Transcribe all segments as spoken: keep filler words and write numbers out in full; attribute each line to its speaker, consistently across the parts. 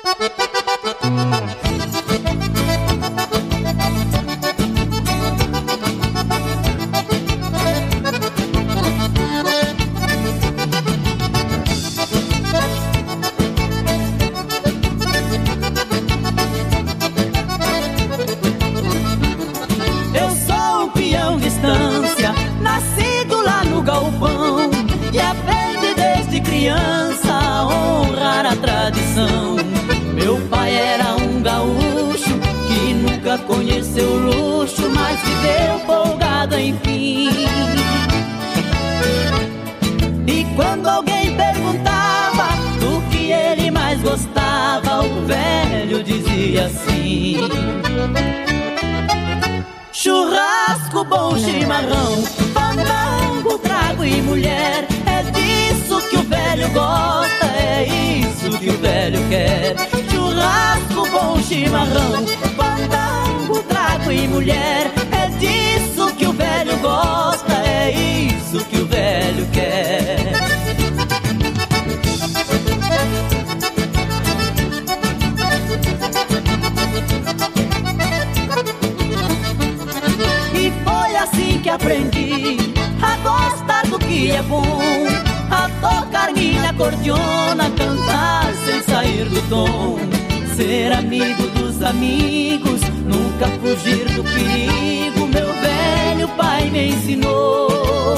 Speaker 1: Nascido lá no galpão, e aprendi desde criança a honrar a tradição. Meu pai era um gaúcho que nunca conheceu luxo, mas viveu folgado enfim. E quando alguém perguntava do que ele mais gostava, o velho dizia assim: churrasco, bom chimarrão, fandango, trago e mulher. É disso que o velho gosta, é isso que o velho quer. Churrasco, bom chimarrão, fandango, trago e mulher. É disso que o velho gosta, é isso que o velho quer. E foi assim que aprendi a gostar do que é bom, a tocar minha acordeona, cantar sem sair do tom, ser amigo dos amigos, nunca fugir do perigo. Meu velho pai me ensinou.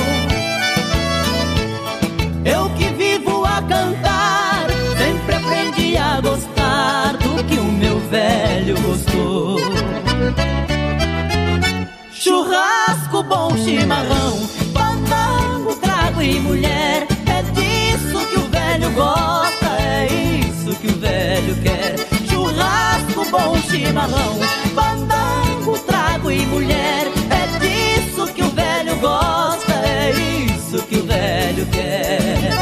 Speaker 1: Eu que vivo a cantar, sempre aprendi a gostar do que o meu velho gostou. Churrasco, bom chimarrão, fandango, trago e mulher. É disso que o velho gosta, é isso que o velho quer. Churrasco, bom chimarrão, fandango, trago e mulher. É disso que o velho gosta, é isso que o velho quer.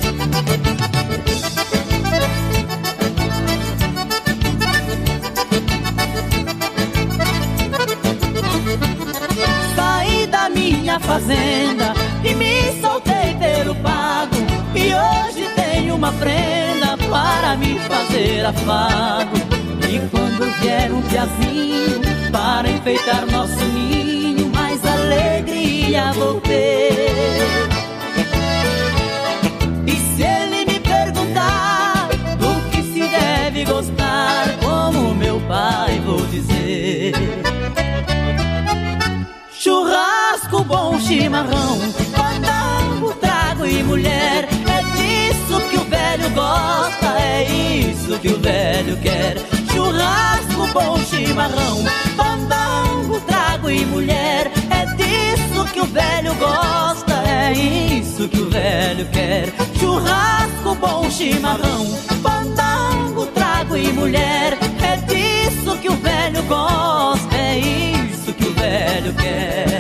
Speaker 1: Saí da minha fazenda e me soltei pelo pago, e hoje tenho uma prenda para me fazer afago. E quando vier um piazinho para enfeitar nosso ninho, mais alegria vou ter. E se ele me perguntar do que se deve gostar, como meu pai vou dizer: churrasco, bom chimarrão, fandango, trago e mulher. É disso que o velho gosta, é isso que o velho quer. Churrasco, bom chimarrão, fandango, trago e mulher. É disso que o velho gosta, é isso que o velho quer. Churrasco, bom chimarrão, fandango, trago e mulher. É disso que o velho gosta, é isso que o velho quer.